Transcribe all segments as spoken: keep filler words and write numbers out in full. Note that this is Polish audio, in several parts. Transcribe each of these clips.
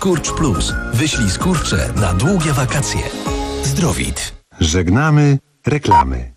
Skurcz Plus. Wyślij skurcze na długie wakacje. Zdrowit. Żegnamy reklamy.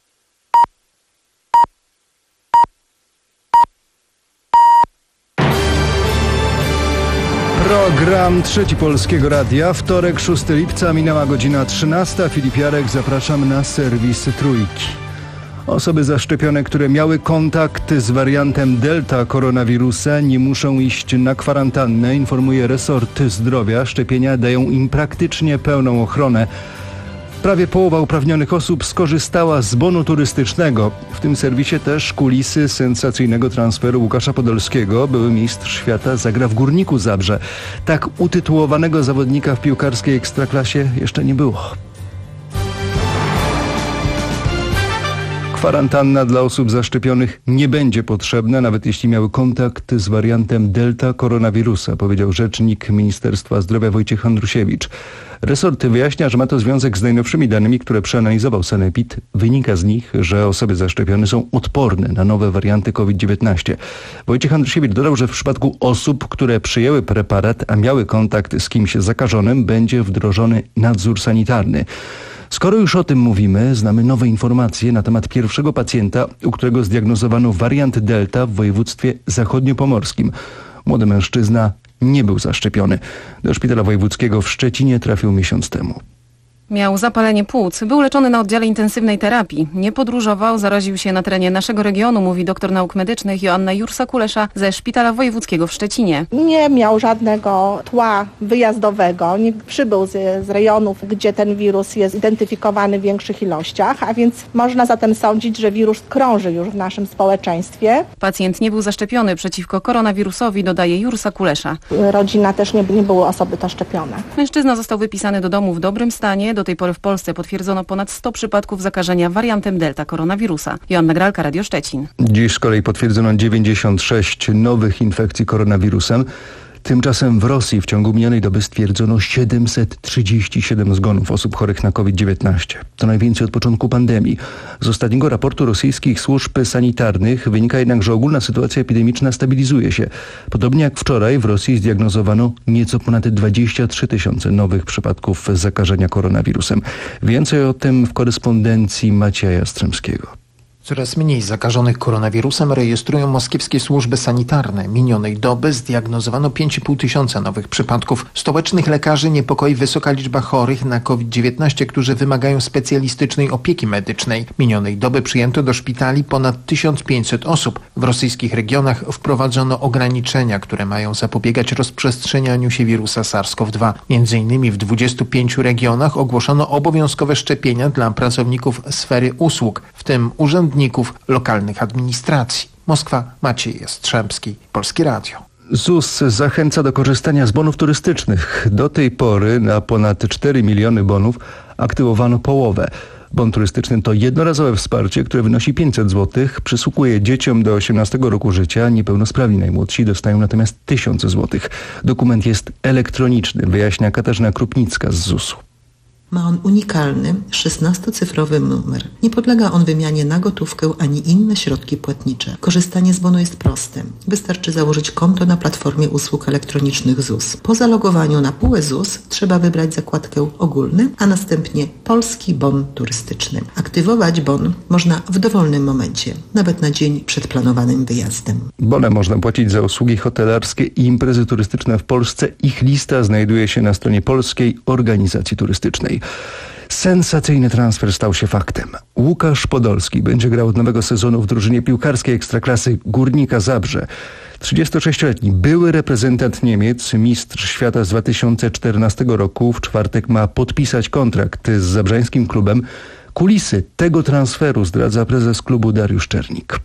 Program Trzeci Polskiego Radia. Wtorek, szóstego lipca, minęła godzina trzynasta. Filip Jarek, zapraszam na serwis Trójki. Osoby zaszczepione, które miały kontakt z wariantem Delta koronawirusa, nie muszą iść na kwarantannę, informuje resort zdrowia. Szczepienia dają im praktycznie pełną ochronę. Prawie połowa uprawnionych osób skorzystała z bonu turystycznego. W tym serwisie też kulisy sensacyjnego transferu Łukasza Podolskiego. Były mistrz świata zagra w Górniku Zabrze. Tak utytułowanego zawodnika w piłkarskiej ekstraklasie jeszcze nie było. Kwarantanna dla osób zaszczepionych nie będzie potrzebna, nawet jeśli miały kontakt z wariantem Delta koronawirusa, powiedział rzecznik Ministerstwa Zdrowia Wojciech Andrusiewicz. Resort wyjaśnia, że ma to związek z najnowszymi danymi, które przeanalizował Sanepid. Wynika z nich, że osoby zaszczepione są odporne na nowe warianty COVID dziewiętnaście. Wojciech Andrusiewicz dodał, że w przypadku osób, które przyjęły preparat, a miały kontakt z kimś zakażonym, będzie wdrożony nadzór sanitarny. Skoro już o tym mówimy, znamy nowe informacje na temat pierwszego pacjenta, u którego zdiagnozowano wariant Delta w województwie zachodniopomorskim. Młody mężczyzna nie był zaszczepiony. Do szpitala wojewódzkiego w Szczecinie trafił miesiąc temu. Miał zapalenie płuc. Był leczony na oddziale intensywnej terapii. Nie podróżował, zaraził się na terenie naszego regionu, mówi doktor nauk medycznych Joanna Jursa-Kulesza ze Szpitala Wojewódzkiego w Szczecinie. Nie miał żadnego tła wyjazdowego. Nie przybył z, z rejonów, gdzie ten wirus jest identyfikowany w większych ilościach, a więc można zatem sądzić, że wirus krąży już w naszym społeczeństwie. Pacjent nie był zaszczepiony przeciwko koronawirusowi, dodaje Jursa-Kulesza. Rodzina też nie, nie były osoby to szczepione. Mężczyzna został wypisany do domu w dobrym stanie. Do tej pory w Polsce potwierdzono ponad sto przypadków zakażenia wariantem Delta koronawirusa. Joanna Gralka, Radio Szczecin. Dziś z kolei potwierdzono dziewięćdziesiąt sześć nowych infekcji koronawirusem. Tymczasem w Rosji w ciągu minionej doby stwierdzono siedemset trzydzieści siedem zgonów osób chorych na COVID dziewiętnaście. To najwięcej od początku pandemii. Z ostatniego raportu rosyjskich służb sanitarnych wynika jednak, że ogólna sytuacja epidemiczna stabilizuje się. Podobnie jak wczoraj w Rosji zdiagnozowano nieco ponad dwadzieścia trzy tysiące nowych przypadków zakażenia koronawirusem. Więcej o tym w korespondencji Macieja Jastrzębskiego. Coraz mniej zakażonych koronawirusem rejestrują moskiewskie służby sanitarne. Minionej doby zdiagnozowano pięć i pół tysiąca nowych przypadków. Stołecznych lekarzy niepokoi wysoka liczba chorych na COVID dziewiętnaście, którzy wymagają specjalistycznej opieki medycznej. Minionej doby przyjęto do szpitali ponad tysiąc pięćset osób. W rosyjskich regionach wprowadzono ograniczenia, które mają zapobiegać rozprzestrzenianiu się wirusa SARS-CoV dwa. Między innymi w dwudziestu pięciu regionach ogłoszono obowiązkowe szczepienia dla pracowników sfery usług, w tym urzędników lokalnych administracji. Moskwa, Maciej Jastrzębski, Polskie Radio. ZUS zachęca do korzystania z bonów turystycznych. Do tej pory na ponad cztery miliony bonów aktywowano połowę. Bon turystyczny to jednorazowe wsparcie, które wynosi pięćset złotych. Przysługuje dzieciom do osiemnastego roku życia. Niepełnosprawni najmłodsi dostają natomiast tysiąc złotych. Dokument jest elektroniczny, wyjaśnia Katarzyna Krupnicka z zusu. Ma on unikalny, szesnastocyfrowy numer. Nie podlega on wymianie na gotówkę ani inne środki płatnicze. Korzystanie z bonu jest proste. Wystarczy założyć konto na platformie usług elektronicznych ZUS. Po zalogowaniu na P U E ZUS trzeba wybrać zakładkę ogólny, a następnie polski bon turystyczny. Aktywować bon można w dowolnym momencie, nawet na dzień przed planowanym wyjazdem. Bonem można płacić za usługi hotelarskie i imprezy turystyczne w Polsce. Ich lista znajduje się na stronie Polskiej Organizacji Turystycznej. Sensacyjny transfer stał się faktem. Łukasz Podolski będzie grał od nowego sezonu w drużynie piłkarskiej ekstraklasy Górnika Zabrze. trzydziestosześcioletni były reprezentant Niemiec, mistrz świata z dwa tysiące czternastego roku w czwartek ma podpisać kontrakt z zabrzańskim klubem. Kulisy tego transferu zdradza prezes klubu Dariusz Czernik.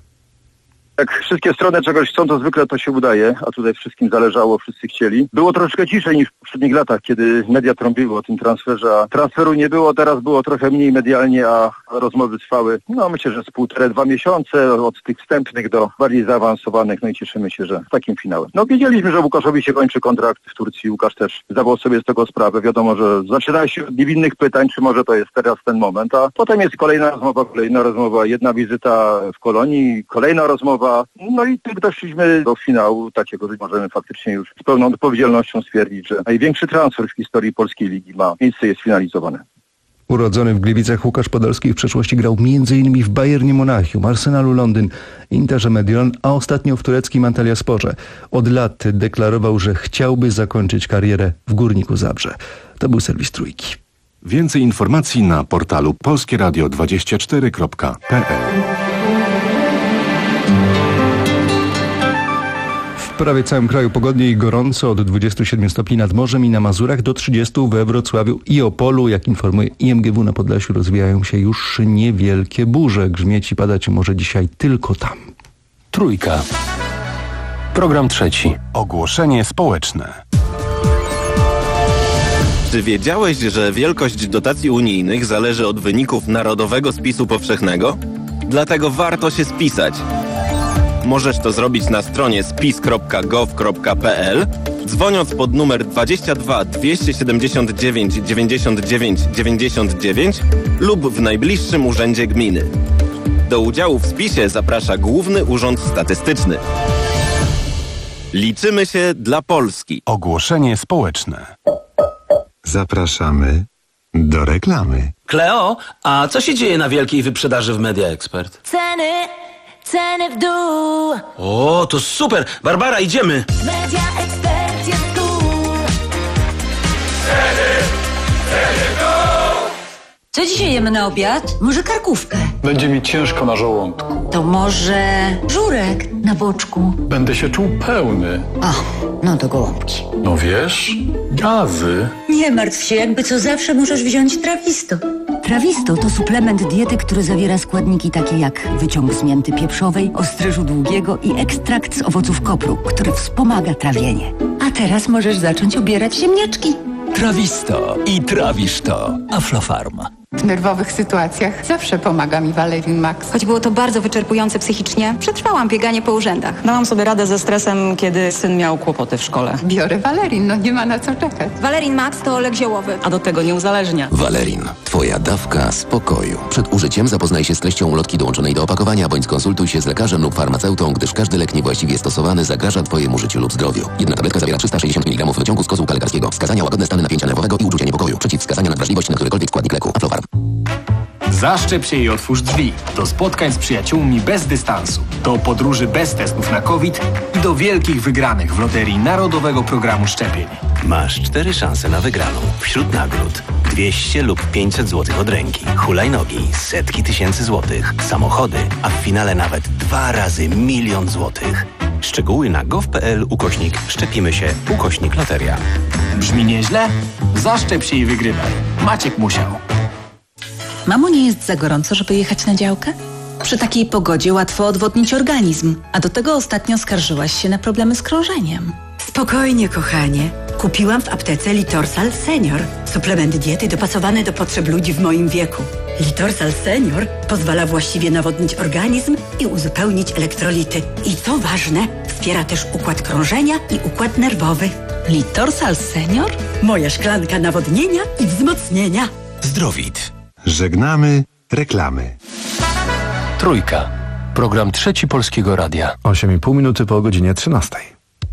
Jak wszystkie strony czegoś chcą, to zwykle to się udaje, a tutaj wszystkim zależało, wszyscy chcieli. Było troszkę ciszej niż w poprzednich latach, kiedy media trąbiły o tym transferze, a transferu nie było, teraz było trochę mniej medialnie, a rozmowy trwały, no myślę, że z półtora, dwa miesiące, od tych wstępnych do bardziej zaawansowanych, no i cieszymy się, że takim finałem. No wiedzieliśmy, że Łukaszowi się kończy kontrakt w Turcji, Łukasz też zdawał sobie z tego sprawę, wiadomo, że zaczyna się od niewinnych pytań, czy może to jest teraz ten moment, a potem jest kolejna rozmowa, kolejna rozmowa, jedna wizyta w Kolonii, kolejna rozmowa, dwa. No i tak doszliśmy do finału takiego, że możemy faktycznie już z pełną odpowiedzialnością stwierdzić, że największy transfer w historii polskiej ligi ma miejsce, jest finalizowane. Urodzony w Gliwicach Łukasz Podolski w przeszłości grał między innymi w Bayernie Monachium, Arsenalu Londyn, Interze Mediolan, a ostatnio w tureckim Antalyasporze. Od lat deklarował, że chciałby zakończyć karierę w Górniku Zabrze. To był serwis Trójki. Więcej informacji na portalu polskie radio dwadzieścia cztery kropka p l. W prawie całym kraju pogodnie i gorąco, od dwudziestu siedmiu stopni nad morzem i na Mazurach do trzydziestu we Wrocławiu i Opolu. Jak informuje I M G W, na Podlasiu rozwijają się już niewielkie burze. Grzmieć i padać może dzisiaj tylko tam. Trójka. Program trzeci. Ogłoszenie społeczne. Czy wiedziałeś, że wielkość dotacji unijnych zależy od wyników Narodowego Spisu Powszechnego? Dlatego warto się spisać. Możesz to zrobić na stronie spis kropka gov kropka p l, dzwoniąc pod numer dwadzieścia dwa dwieście siedemdziesiąt dziewięć dziewięćdziesiąt dziewięć dziewięćdziesiąt dziewięć lub w najbliższym urzędzie gminy. Do udziału w spisie zaprasza Główny Urząd Statystyczny. Liczymy się dla Polski. Ogłoszenie społeczne. Zapraszamy do reklamy. Kleo, a co się dzieje na wielkiej wyprzedaży w Media Expert? Ceny, ceny w dół. O, to super! Barbara, idziemy! Media Expert jest tu. Ceny, ceny w dół! Co dzisiaj jemy na obiad? Może karkówkę? Będzie mi ciężko na żołądku. To może żurek na boczku? Będę się czuł pełny. O, no to gołąbki. No wiesz, gazy. Nie martw się, jakby co zawsze możesz wziąć Trawisto. Trawisto to suplement diety, który zawiera składniki takie jak wyciąg z mięty pieprzowej, ostryżu długiego i ekstrakt z owoców kopru, który wspomaga trawienie. A teraz możesz zacząć obierać ziemniaczki. Trawisto i trawisz to. Aflofarm. W nerwowych sytuacjach zawsze pomaga mi Valerin Max. Choć było to bardzo wyczerpujące psychicznie, przetrwałam bieganie po urzędach. Dałam sobie radę ze stresem, kiedy syn miał kłopoty w szkole. Biorę Valerin, no nie ma na co czekać. Valerin Max to lek ziołowy. A do tego nie uzależnia. Valerin. Twoja dawka spokoju. Przed użyciem zapoznaj się z treścią ulotki dołączonej do opakowania, bądź skonsultuj się z lekarzem lub farmaceutą, gdyż każdy lek niewłaściwie stosowany zagraża Twojemu życiu lub zdrowiu. Jedna tabletka zawiera trzysta sześćdziesiąt miligramów wyciągu z kozłka lekarskiego. Wskazania: łagodne stany napięcia nerwowego i uczucia niepokoju. Przeciwwskazania na wrażliwość na którykolwiek składnik leku. Aflofarm. Zaszczep się i otwórz drzwi. Do spotkań z przyjaciółmi bez dystansu. Do podróży bez testów na COVID i do wielkich wygranych w loterii Narodowego Programu Szczepień. Masz cztery szanse na wygraną. Wśród nagród dwieście lub pięćset złotych od ręki, hulajnogi, setki tysięcy złotych, samochody, a w finale nawet dwa razy milion złotych. Szczegóły na gov.pl ukośnik szczepimy się ukośnik loteria. Brzmi nieźle? Zaszczep się i wygrywaj. Maciek musiał. Mamo, nie jest za gorąco, żeby jechać na działkę? Przy takiej pogodzie łatwo odwodnić organizm, a do tego ostatnio skarżyłaś się na problemy z krążeniem. Spokojnie, kochanie. Kupiłam w aptece Litorsal Senior. Suplement diety dopasowany do potrzeb ludzi w moim wieku. Litorsal Senior pozwala właściwie nawodnić organizm i uzupełnić elektrolity. I co ważne, wspiera też układ krążenia i układ nerwowy. Litorsal Senior? Moja szklanka nawodnienia i wzmocnienia. Zdrowit. Żegnamy reklamy. Trójka. Program trzeci Polskiego Radia. osiem i pół minuty po godzinie trzynastej.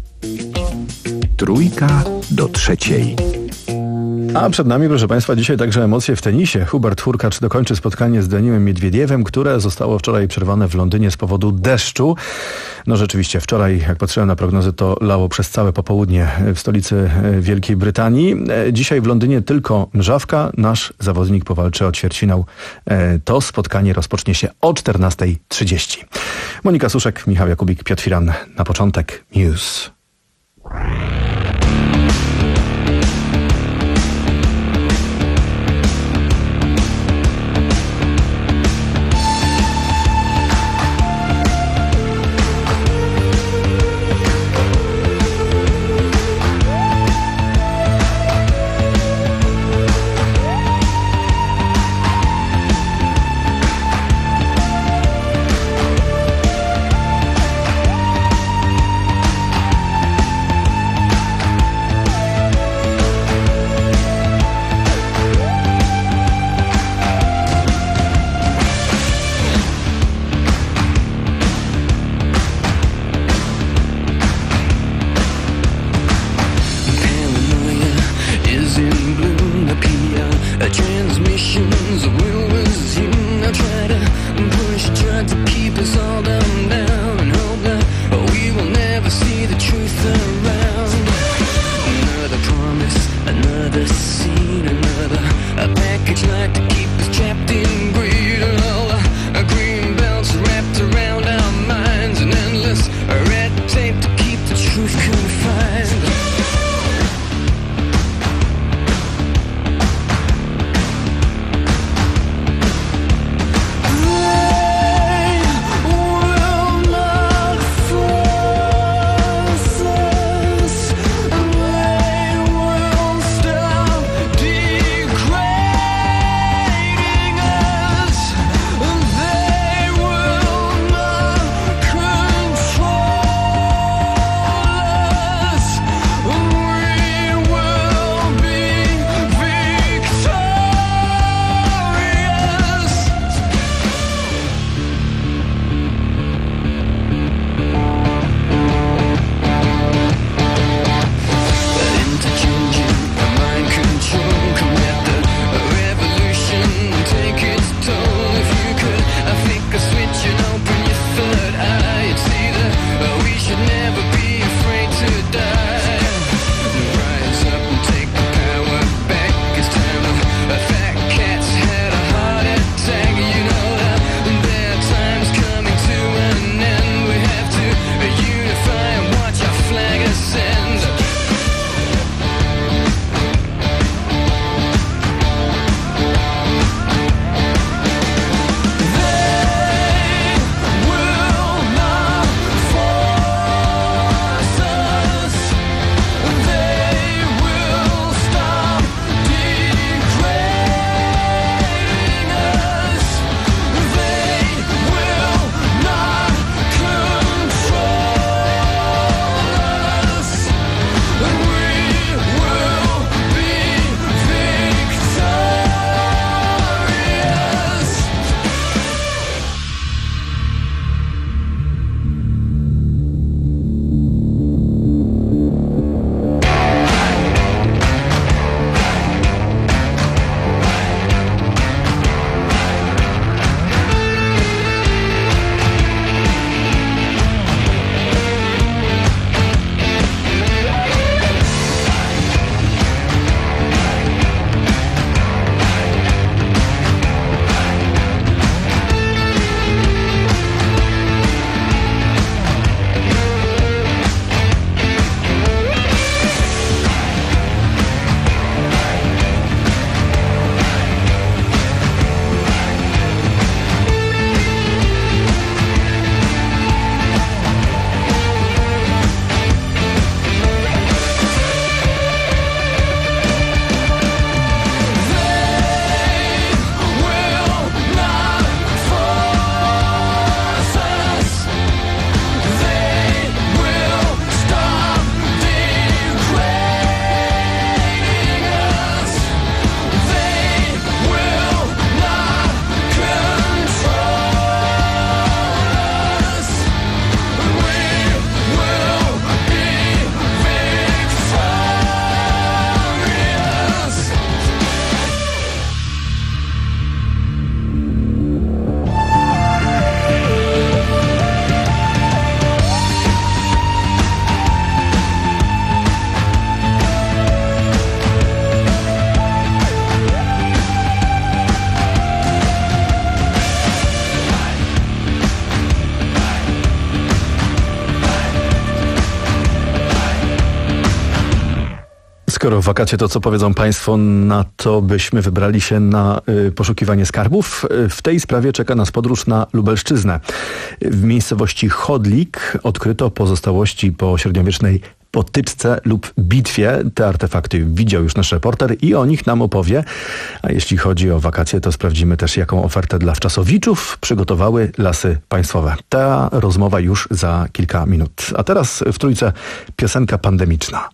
Trójka do trzeciej. A przed nami, proszę Państwa, dzisiaj także emocje w tenisie. Hubert Hurkacz dokończy spotkanie z Danilem Miedwiediewem, które zostało wczoraj przerwane w Londynie z powodu deszczu. No rzeczywiście, wczoraj, jak patrzyłem na prognozy, to lało przez całe popołudnie w stolicy Wielkiej Brytanii. Dzisiaj w Londynie tylko mrzawka. Nasz zawodnik powalczy o ćwierćfinał. To spotkanie rozpocznie się o czternasta trzydzieści. Monika Suszek, Michał Jakubik, Piotr Firan. Na początek news. Another scene, another a package like to keep us trapped in greed. And all the green belts wrapped around our minds, and endless red tape to keep the truth confined. Skoro wakacje, to co powiedzą Państwo na to, byśmy wybrali się na y, poszukiwanie skarbów? W tej sprawie czeka nas podróż na Lubelszczyznę. W miejscowości Chodlik odkryto pozostałości po średniowiecznej potyczce lub bitwie. Te artefakty widział już nasz reporter i o nich nam opowie. A jeśli chodzi o wakacje, to sprawdzimy też, jaką ofertę dla wczasowiczów przygotowały Lasy Państwowe. Ta rozmowa już za kilka minut. A teraz w Trójce piosenka pandemiczna.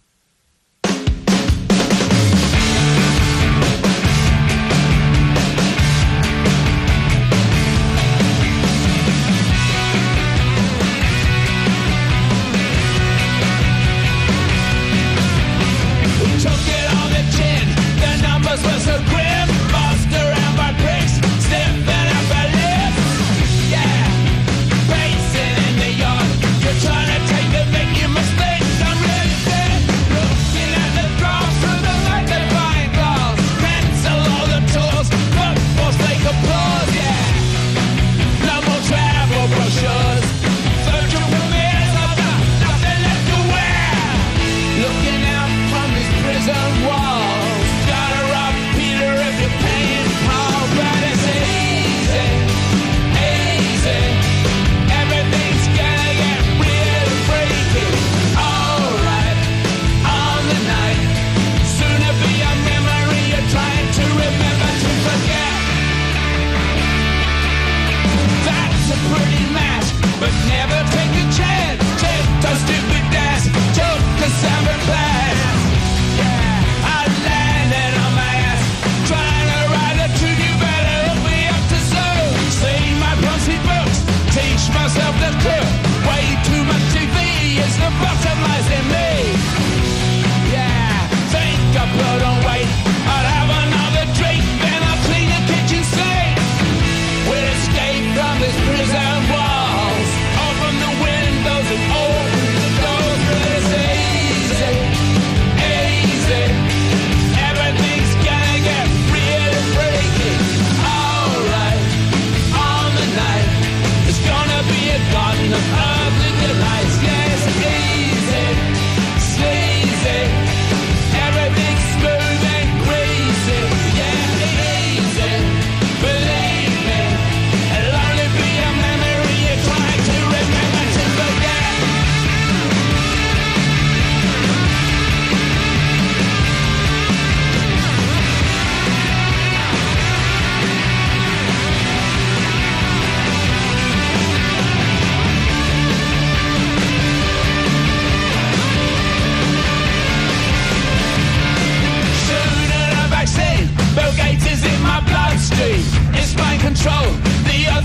Trying to take the make you mistakes. I'm ready to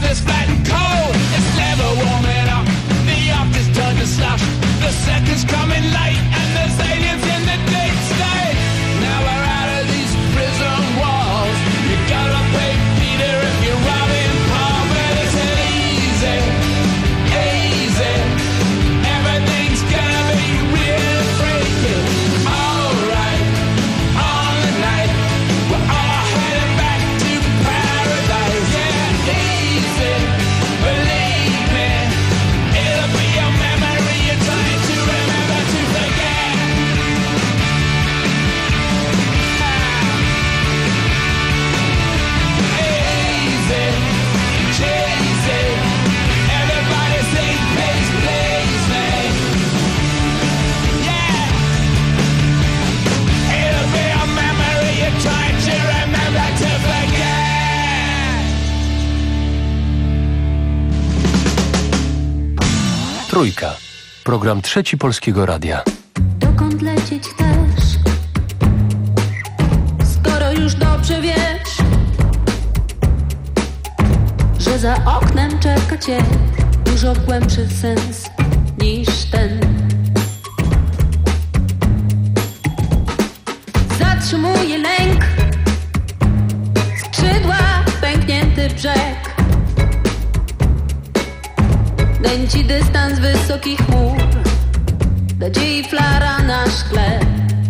is flat and cold. It's never warming up. The after's turned to slush. The second's coming late, and there's aliens in the deep state. Now we're out of these prison walls. You gotta pay Peter if you're robbing Paul, but it's easy, easy. Everything's gonna be real freaky. Alright, on the night, we're all heading back to paradise. Yeah, easy, believe me. It'll be a memory you're trying to remember to forget. Easy, cheesy. Everybody say please, please me. Yeah. It'll be a memory you're trying to remember to forget. Trójka. Program Trzeci Polskiego Radia. Dokąd lecieć chcesz? Skoro już dobrze wiesz, że za oknem czeka cię dużo głębszy sens niż ten. Zatrzymuje lęk, skrzydła, pęknięty brzeg. Nęci dystans wysokich chmur, nadziei flara na szkle.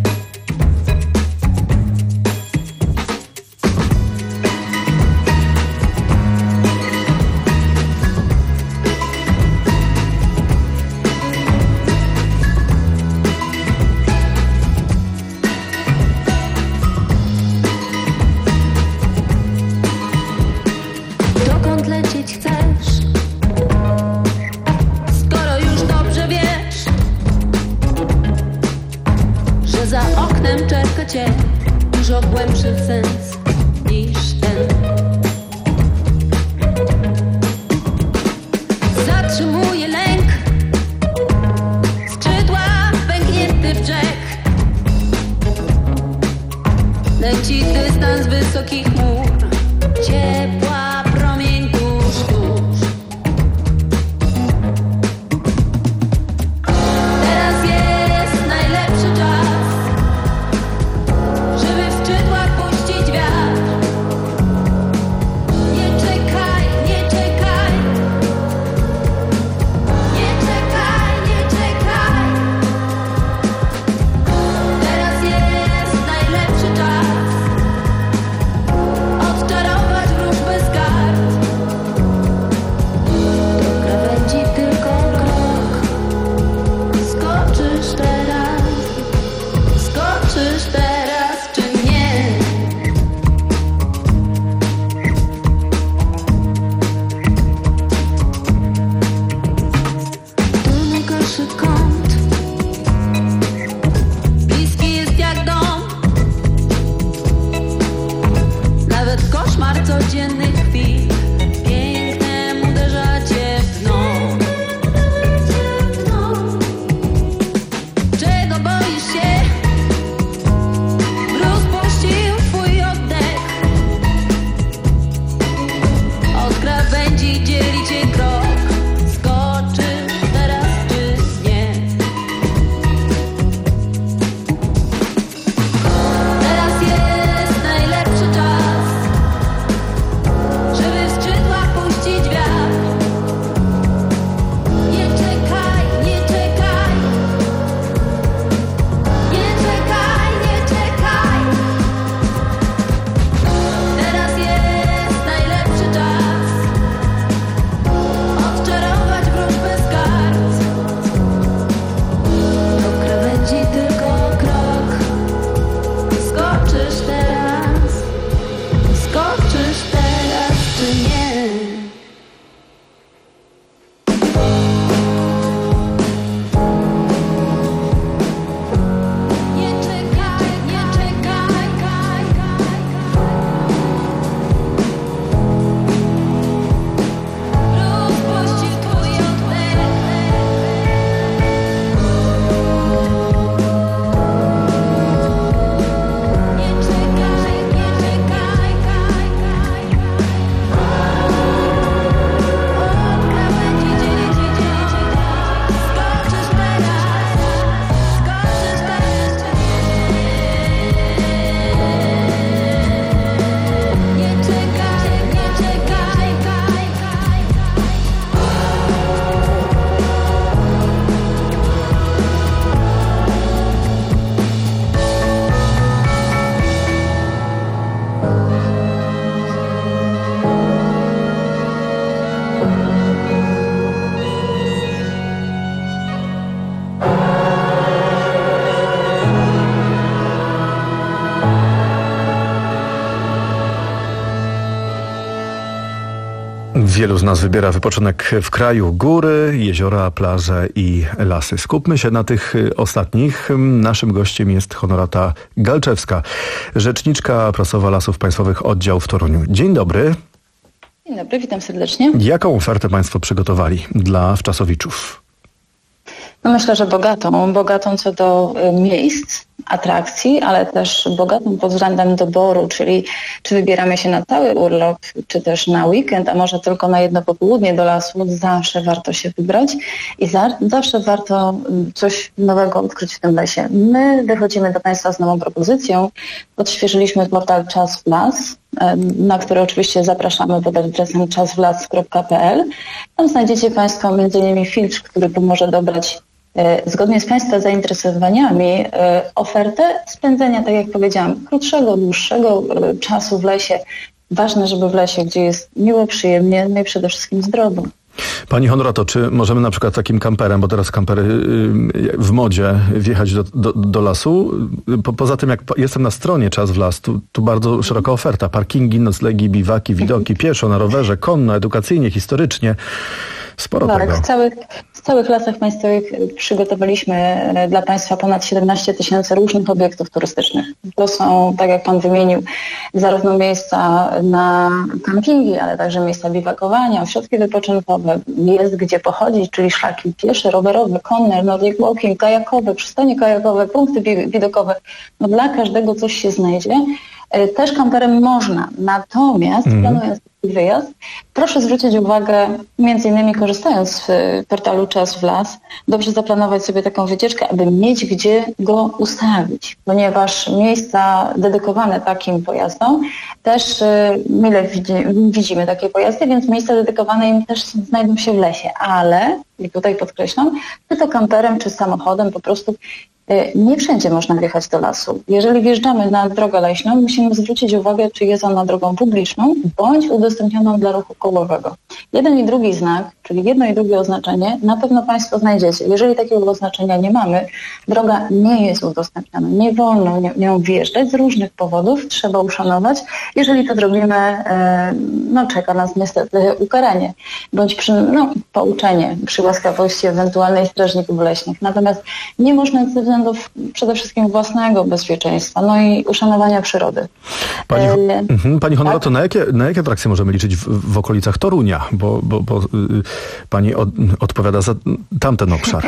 Dokąd lecieć chcesz? Skoro już dobrze wiesz, że za oknem czeka cię dużo głębszy sens niż ten. Zatrzymuje lęk, skrzydła, pęknięty brzeg. Leci dystans wysokich chmur, ciepła promień tuż, tuż. Teraz jest najlepszy czas, żeby w skrzydłach puścić wiatr. Nie czekaj, nie czekaj. Nie czekaj, nie czekaj. Teraz jest najlepszy czas, odczarować wróżbę z kart. Do krawędzi tylko krok. Skoczysz teraz, skoczysz teraz czy nie? Tu najgorszy kąt, bliski jest jak dom. Nawet koszmar codziennych chwil pięknem uderza cię w dno. Czego boisz się? Mróz puścił twój oddech. Od krawędzi dzieli cię krok. Skoczysz teraz czy nie? Teraz jest najlepszy czas, Wielu z nas wybiera wypoczynek w kraju, góry, jeziora, plaże i lasy. Skupmy się na tych ostatnich. Naszym gościem jest Honorata Galczewska, rzeczniczka prasowa Lasów Państwowych Oddział w Toruniu. Dzień dobry. Dzień dobry, witam serdecznie. Jaką ofertę Państwo przygotowali dla wczasowiczów? No myślę, że bogatą, bogatą co do miejsc, atrakcji, ale też bogatą pod względem doboru, czyli czy wybieramy się na cały urlop, czy też na weekend, a może tylko na jedno popołudnie do lasu, zawsze warto się wybrać i za, zawsze warto coś nowego odkryć w tym lesie. My wychodzimy do Państwa z nową propozycją. Odświeżyliśmy portal Czas w Las, na który oczywiście zapraszamy pod adresem czas w las kropka p l. Tam znajdziecie Państwo między innymi filtr, który pomoże dobrać zgodnie z Państwa zainteresowaniami ofertę spędzenia, tak jak powiedziałam, krótszego, dłuższego czasu w lesie. Ważne, żeby w lesie, gdzie jest miło, przyjemnie, no i przede wszystkim zdrowo. Pani Honorato, czy możemy na przykład takim kamperem, bo teraz kampery w modzie, wjechać do, do, do lasu? Po, poza tym, jak jestem na stronie Czas w Las, tu, tu bardzo szeroka oferta. Parkingi, noclegi, biwaki, widoki, pieszo, na rowerze, konno, edukacyjnie, historycznie. Sporo tak, tego. W całych, w całych Lasach Państwowych przygotowaliśmy dla Państwa ponad siedemnaście tysięcy różnych obiektów turystycznych. To są, tak jak Pan wymienił, zarówno miejsca na kampingi, ale także miejsca biwakowania, ośrodki wypoczynkowe, jest gdzie pochodzić, czyli szlaki piesze, rowerowe, konne, nordic walking, kajakowe, przystanie kajakowe, punkty widokowe. No dla każdego coś się znajdzie. Też kamperem można, natomiast mm. planując taki wyjazd, proszę zwrócić uwagę, między innymi korzystając z portalu Czas w Las, dobrze zaplanować sobie taką wycieczkę, aby mieć gdzie go ustawić, ponieważ miejsca dedykowane takim pojazdom też mile widzi, widzimy takie pojazdy, więc miejsca dedykowane im też znajdą się w lesie, ale, i tutaj podkreślam, czy to kamperem, czy samochodem, po prostu nie wszędzie można wjechać do lasu. Jeżeli wjeżdżamy na drogę leśną, musimy zwrócić uwagę, czy jest ona drogą publiczną, bądź udostępnioną dla ruchu kołowego. Jeden i drugi znak, czyli jedno i drugie oznaczenie, na pewno Państwo znajdziecie. Jeżeli takiego oznaczenia nie mamy, droga nie jest udostępniona. Nie wolno nią wjeżdżać z różnych powodów, trzeba uszanować. Jeżeli to zrobimy, no czeka nas niestety ukaranie, bądź przy, no, pouczenie przy łaskawości ewentualnej strażników leśnych. Natomiast nie można ze względów przede wszystkim własnego bezpieczeństwa, no i uszanowania przyrody. Pani, e, mhm, Pani Honorato, tak? na jakie, na jakie atrakcje możemy liczyć w, w okolicach Torunia? Bo, bo, bo y, Pani od, odpowiada za tamten obszar.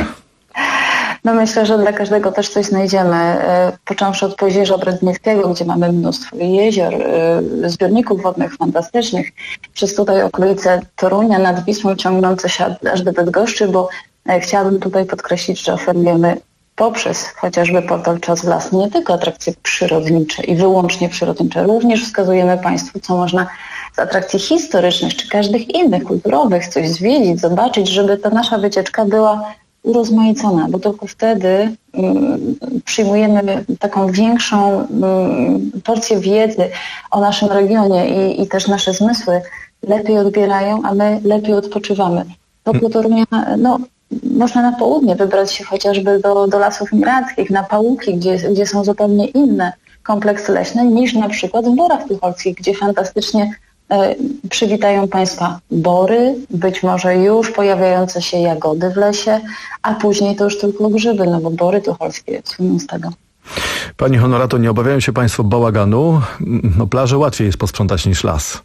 No myślę, że dla każdego też coś znajdziemy. E, począwszy od Pojezierza Brodnickiego, gdzie mamy mnóstwo jezior, e, zbiorników wodnych fantastycznych, przez tutaj okolice Torunia nad Wisłą ciągnące się aż do Bydgoszczy, bo e, chciałabym tutaj podkreślić, że oferujemy poprzez chociażby portal Czas w Las nie tylko atrakcje przyrodnicze i wyłącznie przyrodnicze, również wskazujemy Państwu, co można z atrakcji historycznych czy każdych innych, kulturowych, coś zwiedzić, zobaczyć, żeby ta nasza wycieczka była urozmaicona, bo tylko wtedy um, przyjmujemy taką większą um, porcję wiedzy o naszym regionie i, i też nasze zmysły lepiej odbierają, a my lepiej odpoczywamy. Wokół Torunia, no można na południe wybrać się chociażby do, do Lasów Mirackich, na Pałuki, gdzie, gdzie są zupełnie inne kompleksy leśne niż na przykład w Borach Tucholskich, gdzie fantastycznie e, przywitają Państwa bory, być może już pojawiające się jagody w lesie, a później to już tylko grzyby, no bo Bory Tucholskie słyną z tego. Pani Honorato, nie obawiają się Państwo bałaganu? No plaże łatwiej jest posprzątać niż las.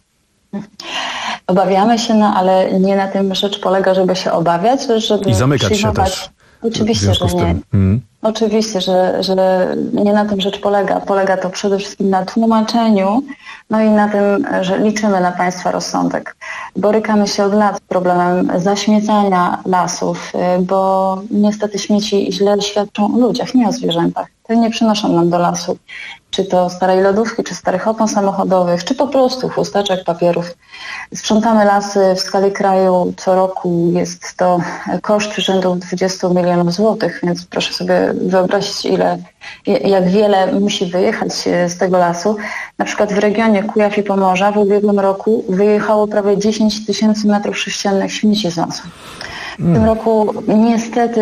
Obawiamy się, no ale nie na tym rzecz polega, żeby się obawiać, żeby I zamykać przyjmować... się też. Oczywiście, że nie. Mm. Oczywiście, że, że nie na tym rzecz polega. Polega to przede wszystkim na tłumaczeniu, no i na tym, że liczymy na Państwa rozsądek. Borykamy się od lat z problemem zaśmiecania lasów, bo niestety śmieci źle świadczą o ludziach, nie o zwierzętach. Te nie przynoszą nam do lasu. Czy to starej lodówki, czy starych opon samochodowych, czy po prostu chusteczek, papierów. Sprzątamy lasy w skali kraju. Co roku jest to koszt rzędu dwadzieścia milionów złotych, więc proszę sobie wyobrazić, ile, jak wiele musi wyjechać z tego lasu. Na przykład w regionie Kujaw i Pomorza w ubiegłym roku wyjechało prawie dziesięć tysięcy metrów sześciennych śmieci z lasu. W tym roku niestety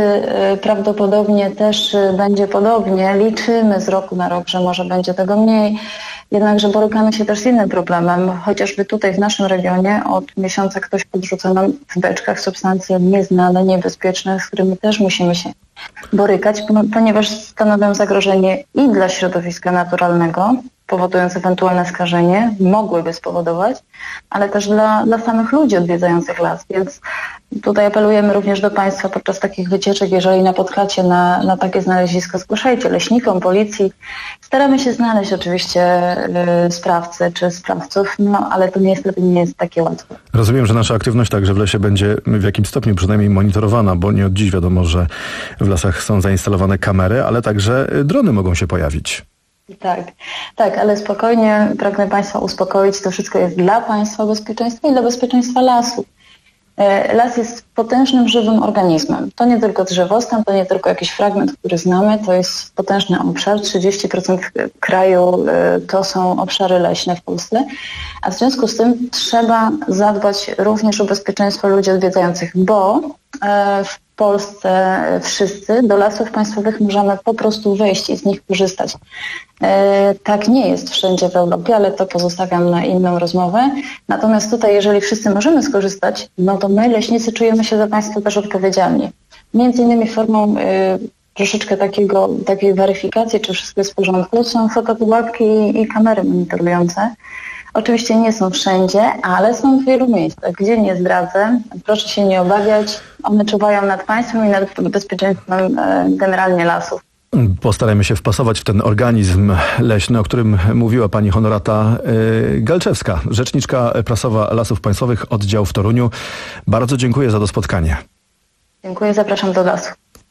prawdopodobnie też będzie podobnie. Liczymy z roku na rok, że może będzie tego mniej. Jednakże borykamy się też z innym problemem. Chociażby tutaj w naszym regionie od miesiąca ktoś podrzuca nam w beczkach substancje nieznane, niebezpieczne, z którymi też musimy się borykać, ponieważ stanowią zagrożenie i dla środowiska naturalnego, powodując ewentualne skażenie, mogłyby spowodować, ale też dla, dla samych ludzi odwiedzających las. Więc tutaj apelujemy również do Państwa podczas takich wycieczek, jeżeli napotkacie na, na takie znalezisko, zgłaszajcie leśnikom, policji. Staramy się znaleźć oczywiście y, sprawcę czy sprawców, no ale to niestety nie jest takie łatwe. Rozumiem, że nasza aktywność także w lesie będzie w jakimś stopniu przynajmniej monitorowana, bo nie od dziś wiadomo, że w lasach są zainstalowane kamery, ale także drony mogą się pojawić. Tak, tak, ale spokojnie pragnę Państwa uspokoić, to wszystko jest dla Państwa bezpieczeństwa i dla bezpieczeństwa lasu. Las jest potężnym, żywym organizmem. To nie tylko drzewostan, to nie tylko jakiś fragment, który znamy, to jest potężny obszar. trzydzieści procent kraju to są obszary leśne w Polsce, a w związku z tym trzeba zadbać również o bezpieczeństwo ludzi odwiedzających, bo w Polsce wszyscy do lasów państwowych możemy po prostu wejść i z nich korzystać. E, tak nie jest wszędzie w Europie, ale to pozostawiam na inną rozmowę. Natomiast tutaj, jeżeli wszyscy możemy skorzystać, no to my, leśnicy, czujemy się za Państwo też odpowiedzialni. Między innymi formą e, troszeczkę takiego, takiej weryfikacji, czy wszystko jest w porządku, są fotopułapki i, i kamery monitorujące. Oczywiście nie są wszędzie, ale są w wielu miejscach, gdzie nie zdradzę. Proszę się nie obawiać. One czuwają nad państwem i nad bezpieczeństwem e, generalnie lasów. Postarajmy się wpasować w ten organizm leśny, o którym mówiła pani Honorata y, Galczewska, rzeczniczka prasowa Lasów Państwowych, oddział w Toruniu. Bardzo dziękuję za to spotkanie. Dziękuję, zapraszam do lasu.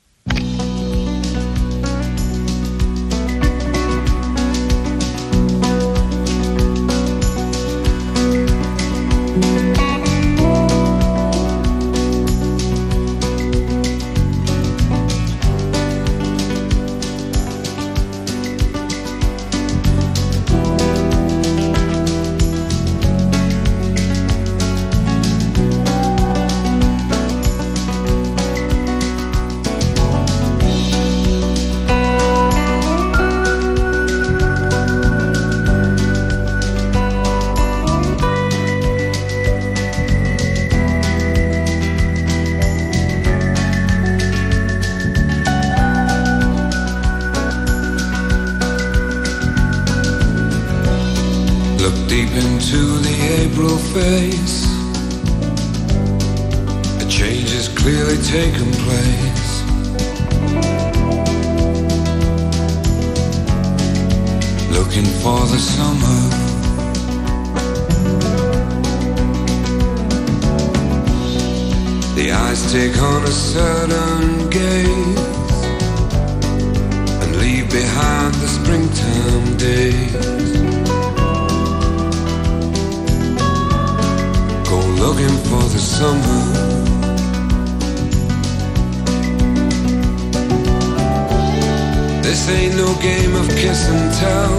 Look deep into the April face. A change has clearly taken place. Looking for the summer. The eyes take on a certain gaze and leave behind the springtime days. Go looking for the summer. This ain't no game of kiss and tell.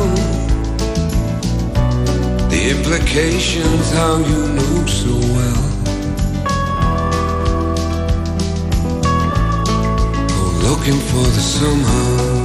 The implications how you know so well. Go looking for the summer.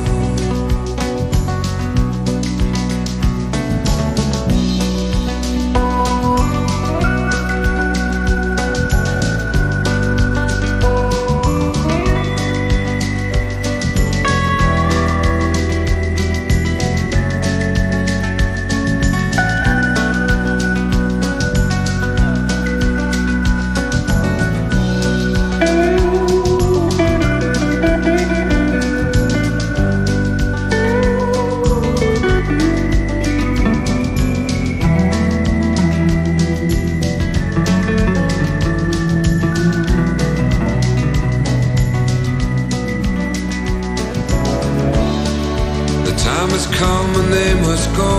Come and they must go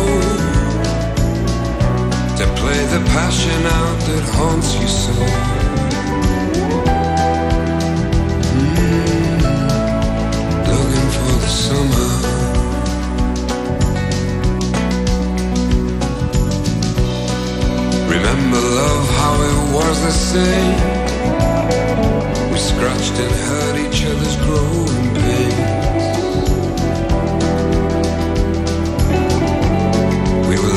to play the passion out that haunts you so. Mm, looking for the summer. Remember love, how it was the same. We scratched and hurt each other's growing pains. We were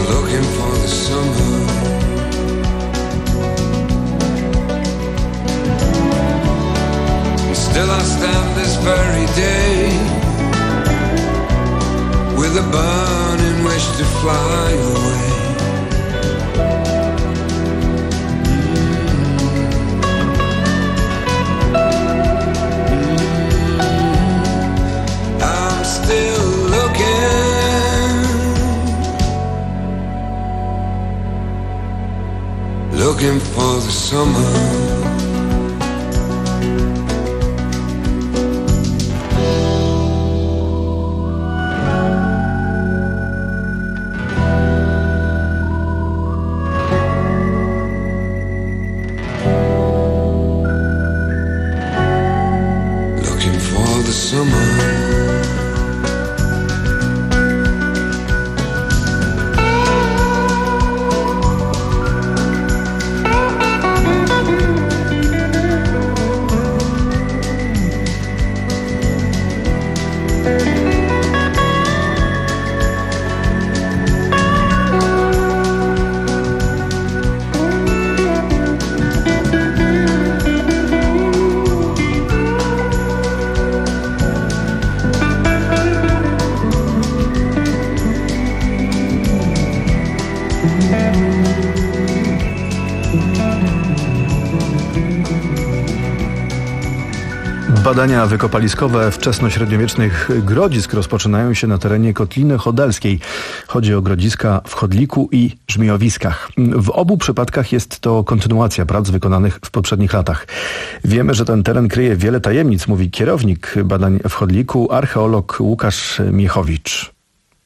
fly away. I'm still looking, looking for the summer. Badania wykopaliskowe wczesnośredniowiecznych grodzisk rozpoczynają się na terenie Kotliny Chodelskiej. Chodzi o grodziska w Chodliku i Żmijowiskach. W obu przypadkach jest to kontynuacja prac wykonanych w poprzednich latach. Wiemy, że ten teren kryje wiele tajemnic, mówi kierownik badań w Chodliku, archeolog Łukasz Miechowicz.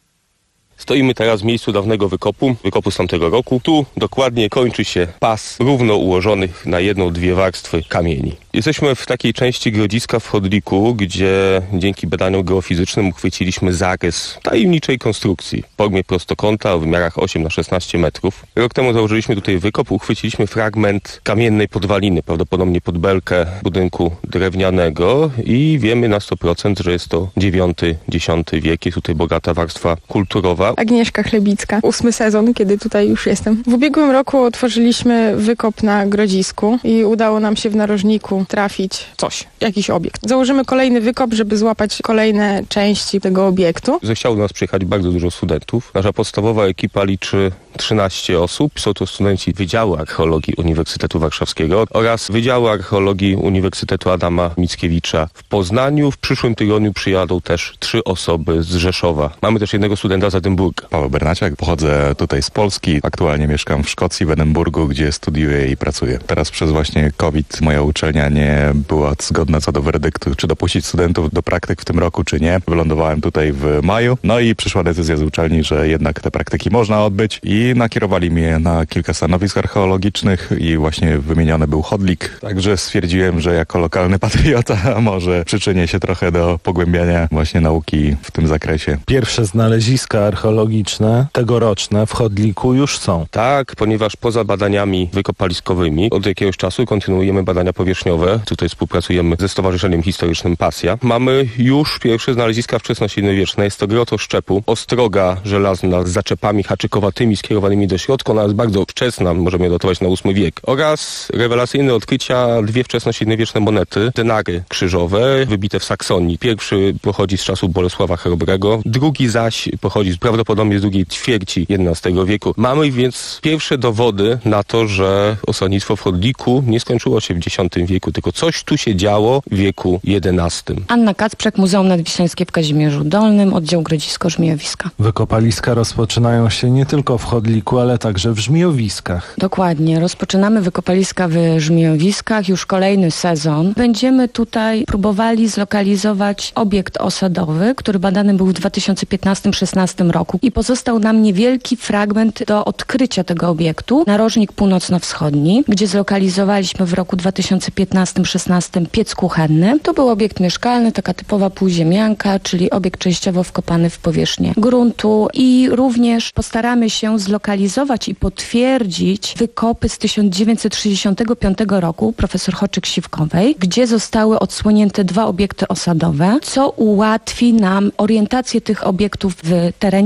Stoimy teraz w miejscu dawnego wykopu, wykopu z tamtego roku. Tu dokładnie kończy się pas równo ułożonych na jedną, dwie warstwy kamieni. Jesteśmy w takiej części grodziska w Chodliku, gdzie dzięki badaniom geofizycznym uchwyciliśmy zarys tajemniczej konstrukcji w formie prostokąta o wymiarach osiem na szesnaście metrów. Rok temu założyliśmy tutaj wykop, uchwyciliśmy fragment kamiennej podwaliny, prawdopodobnie pod belkę budynku drewnianego i wiemy na sto procent, że jest to dziewiąty, dziesiąty wiek. Jest tutaj bogata warstwa kulturowa. Agnieszka Chlebicka, ósmy sezon, kiedy tutaj już jestem. W ubiegłym roku otworzyliśmy wykop na grodzisku i udało nam się w narożniku trafić coś, jakiś obiekt. Założymy kolejny wykop, żeby złapać kolejne części tego obiektu. Zechciało do nas przyjechać bardzo dużo studentów. Nasza podstawowa ekipa liczy trzynaście osób. Są to studenci Wydziału Archeologii Uniwersytetu Warszawskiego oraz Wydziału Archeologii Uniwersytetu Adama Mickiewicza w Poznaniu. W przyszłym tygodniu przyjadą też trzy osoby z Rzeszowa. Mamy też jednego studenta z Edynburga. Paweł Bernaciak, pochodzę tutaj z Polski. Aktualnie mieszkam w Szkocji, w Edynburgu, gdzie studiuję i pracuję. Teraz przez właśnie COVID moja uczelnia nie była zgodna co do werdyktu, czy dopuścić studentów do praktyk w tym roku, czy nie. Wylądowałem tutaj w maju, no i przyszła decyzja z uczelni, że jednak te praktyki można odbyć i nakierowali mnie na kilka stanowisk archeologicznych i właśnie wymieniony był Chodlik. Także stwierdziłem, że jako lokalny patriota może przyczynię się trochę do pogłębiania właśnie nauki w tym zakresie. Pierwsze znaleziska archeologiczne tegoroczne w Chodliku już są. Tak, ponieważ poza badaniami wykopaliskowymi od jakiegoś czasu kontynuujemy badania powierzchniowe. Tutaj współpracujemy ze Stowarzyszeniem Historycznym Pasja. Mamy już pierwsze znaleziska wczesnośredniowieczne. Jest to groto szczepu, ostroga żelazna z zaczepami haczykowatymi skierowanymi do środka. Ona jest bardzo wczesna, możemy ją datować na ósmy wiek. Oraz rewelacyjne odkrycia dwie wczesnośredniowieczne monety, denary krzyżowe, wybite w Saksonii. Pierwszy pochodzi z czasów Bolesława Chrobrego, drugi zaś pochodzi prawdopodobnie z drugiej ćwierci jedenastego wieku. Mamy więc pierwsze dowody na to, że osadnictwo w Chodliku nie skończyło się w dziesiątym wieku, tylko coś tu się działo w wieku jedenastym. Anna Kacprzak, Muzeum Nadwiślańskie w Kazimierzu Dolnym, oddział Grodzisko Żmijowiska. Wykopaliska rozpoczynają się nie tylko w Chodliku, ale także w Żmijowiskach. Dokładnie. Rozpoczynamy wykopaliska w Żmijowiskach. Już kolejny sezon. Będziemy tutaj próbowali zlokalizować obiekt osadowy, który badany był w dwa tysiące piętnastym szesnastym roku i pozostał nam niewielki fragment do odkrycia tego obiektu. Narożnik północno-wschodni, gdzie zlokalizowaliśmy w roku dwa tysiące piętnastym szesnastym piec kuchenny. To był obiekt mieszkalny, taka typowa półziemianka, czyli obiekt częściowo wkopany w powierzchnię gruntu i również postaramy się zlokalizować i potwierdzić wykopy z tysiąc dziewięćset sześćdziesiątego piątego roku profesor Hoczyk-Siwkowej, gdzie zostały odsłonięte dwa obiekty osadowe, co ułatwi nam orientację tych obiektów w terenie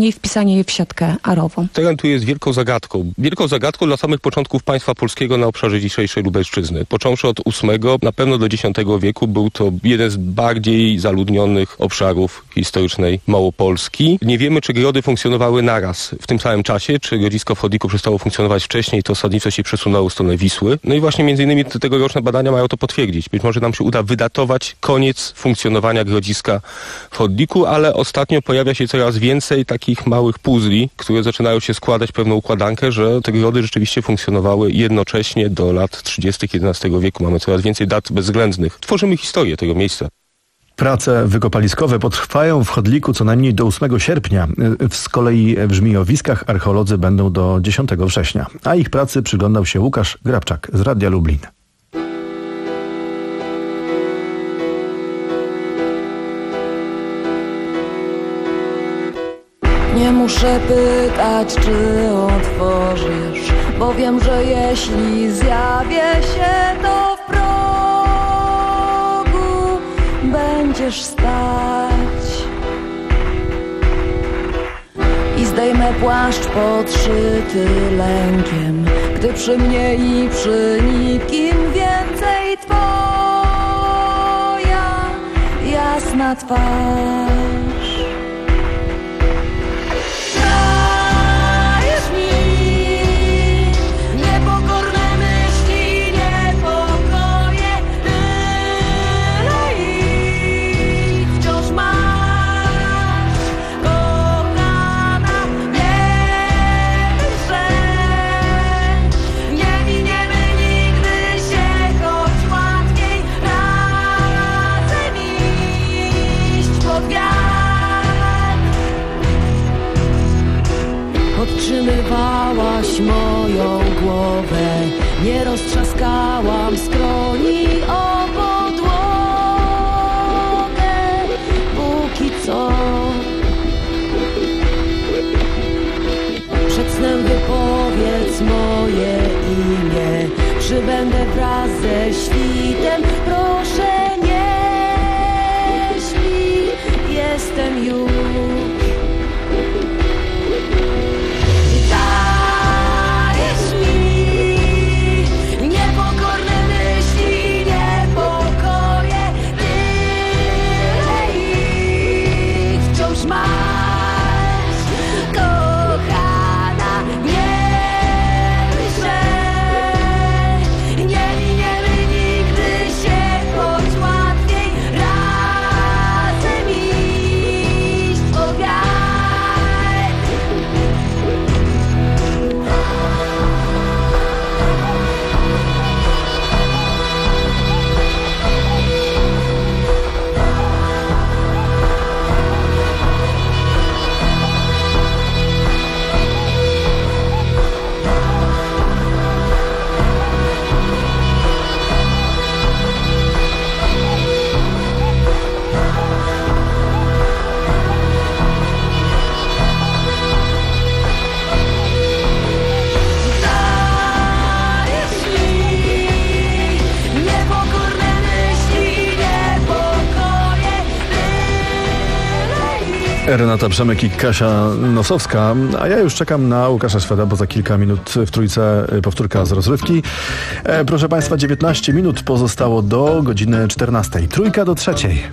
mniej wpisanie je w siatkę arową. Teren tu jest wielką zagadką. Wielką zagadką dla samych początków państwa polskiego na obszarze dzisiejszej Lubelszczyzny. Począwszy od ósmego, na pewno do dziesiątego wieku był to jeden z bardziej zaludnionych obszarów historycznej Małopolski. Nie wiemy, czy grody funkcjonowały naraz w tym samym czasie, czy grodzisko w Chodliku przestało funkcjonować wcześniej, to sadnictwo się przesunęło w stronę Wisły. No i właśnie między innymi te tegoroczne badania mają to potwierdzić. Być może nam się uda wydatować koniec funkcjonowania grodziska w Chodliku, ale ostatnio pojawia się coraz więcej takich małych puzli, które zaczynają się składać w pewną układankę, że te grody rzeczywiście funkcjonowały jednocześnie do lat trzydziestych jedenastego wieku. Mamy coraz więcej dat bezwzględnych. Tworzymy historię tego miejsca. Prace wykopaliskowe potrwają w Chodliku co najmniej do ósmego sierpnia. Z kolei w Żmijowiskach archeolodzy będą do dziesiątego września. A ich pracy przyglądał się Łukasz Grabczak z Radia Lublin. Nie muszę pytać, czy otworzysz, bo wiem, że jeśli zjawię się, to w progu będziesz stać. I zdejmę płaszcz podszyty lękiem, gdy przy mnie i przy nikim więcej twoja jasna twarz. Podtrzymywałaś moją głowę, nie roztrzaskałam skroni o podłogę. Póki co przed snem wypowiedz moje imię, przybędę wraz ze świtem. Proszę nie śpi, jestem już. Renata Przemek i Kasia Nosowska, a ja już czekam na Łukasza Szweda, bo za kilka minut w Trójce powtórka z rozrywki. E, proszę Państwa, dziewiętnaście minut pozostało do godziny czternastej. Trójka do trzeciej.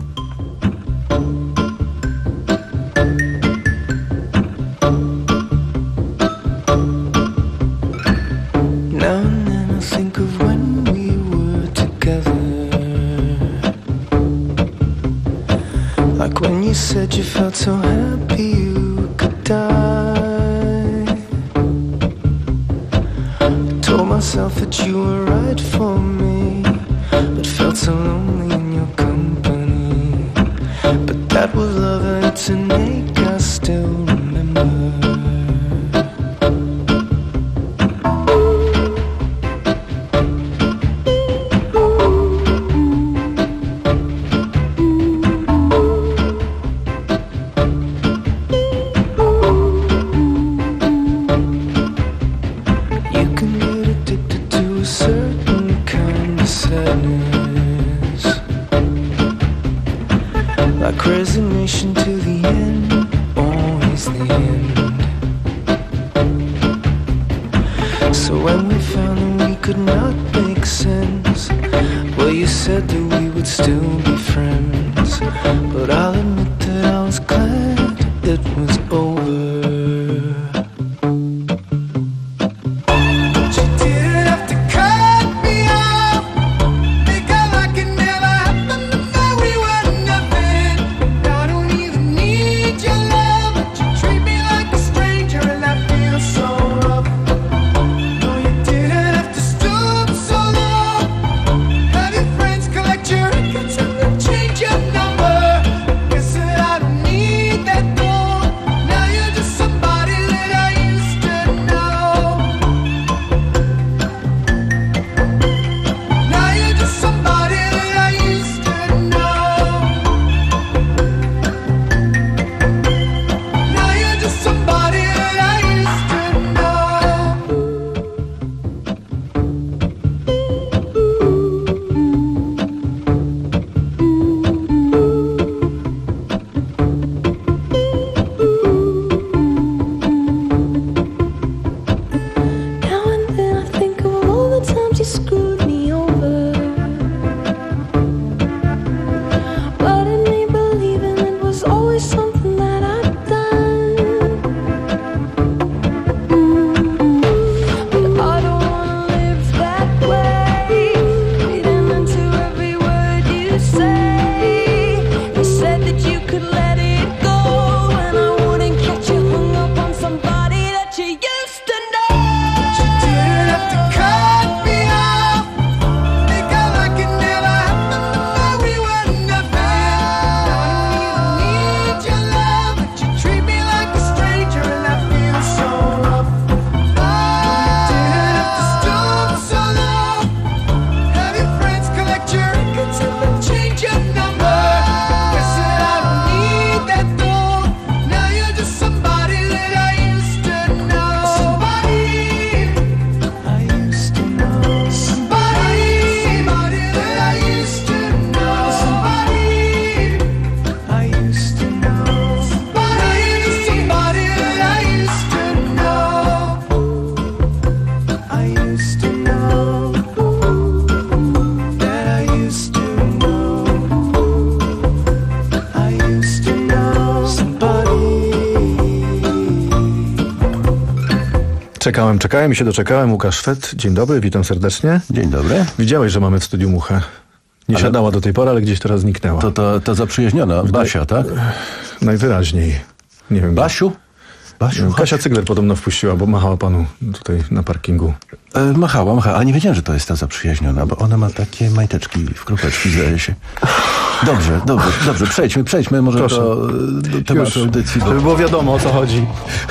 Said you felt so happy you could die. Told myself that you were right for me, but felt so lonely in your company. But that was love and it's an ache I still remember. Like resignation to the end So when we found that we could not make sense, well, you said that we would still be friends. But I'll admit that I was glad it was over. Czekałem, czekałem i się doczekałem. Łukasz Szwed, dzień dobry, witam serdecznie. Dzień dobry. Widziałeś, że mamy w studiu muchę. Nie ale... siadała do tej pory, ale gdzieś teraz zniknęła. To ta, ta zaprzyjaźniona, Basia, tak? Najwyraźniej. Nie wiem. Basiu? Basiu, Kasia Cygler podobno wpuściła, bo machała panu tutaj na parkingu. E, machała, machała, ale nie wiedziałem, że to jest ta zaprzyjaźniona, bo ona ma takie majteczki w kropeczki, zdaje się. Dobrze, dobrze, dobrze, przejdźmy, przejdźmy może Proszę. do, do tematu Już, audycji. Żeby było wiadomo, o co chodzi.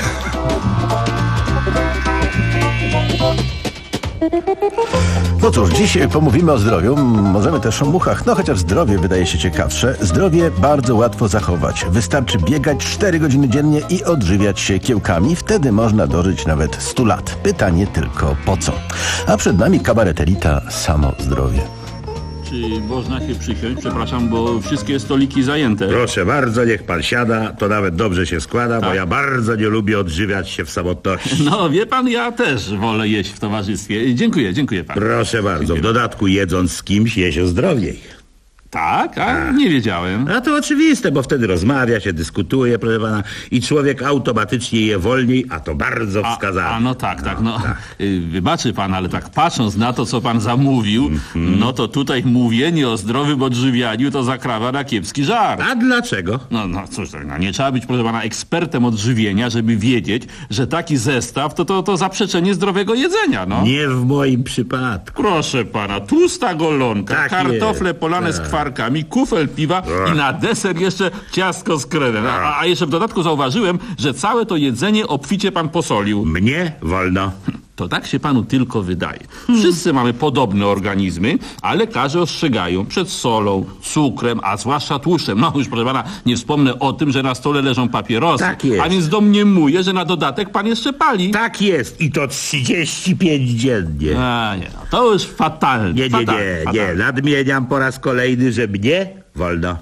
No cóż, dziś pomówimy o zdrowiu, możemy też o muchach, no chociaż zdrowie wydaje się ciekawsze. Zdrowie bardzo łatwo zachować. Wystarczy biegać cztery godziny dziennie i odżywiać się kiełkami. Wtedy można dożyć nawet stu lat. Pytanie tylko po co? A przed nami kabaret Elita Samo Zdrowie. Czy można się przysiąść? Przepraszam, bo wszystkie stoliki zajęte. Proszę bardzo, niech pan siada, to nawet dobrze się składa, tak. Bo ja bardzo nie lubię odżywiać się w samotności. No, wie pan, ja też wolę jeść w towarzystwie. Dziękuję, dziękuję panu. Proszę bardzo, dziękuję. W dodatku jedząc z kimś je się zdrowiej. Tak? A, a nie wiedziałem. A to oczywiste, bo wtedy rozmawia się, dyskutuje, proszę pana, i człowiek automatycznie je wolniej, a to bardzo wskazane. A, a no tak, tak, no. Tak. Wybaczy pan, ale tak patrząc na to, co pan zamówił, mm-hmm. no to tutaj mówienie o zdrowym odżywianiu to zakrawa na kiepski żart. A dlaczego? No, no cóż, no, nie trzeba być, proszę pana, ekspertem odżywienia, żeby wiedzieć, że taki zestaw to, to, to zaprzeczenie zdrowego jedzenia, no. Nie w moim przypadku. Proszę pana, tłusta golonka, tak kartofle jest. polane tak. z kwarkami, kufel piwa Ach. i na deser jeszcze ciastko z kremem. A, a jeszcze w dodatku zauważyłem, że całe to jedzenie obficie pan posolił. Mnie wolno. To tak się panu tylko wydaje. Wszyscy mamy podobne organizmy, a lekarze ostrzegają przed solą, cukrem, a zwłaszcza tłuszczem. No już proszę pana, nie wspomnę o tym, że na stole leżą papierosy. Tak jest. A więc domniemuję, że na dodatek pan jeszcze pali. Tak jest. I to trzydzieści pięć dziennie. A nie, no, to już fatalne. Nie, nie, fatalne, nie, fatalne. nie. Nadmieniam po raz kolejny, że mnie wolno.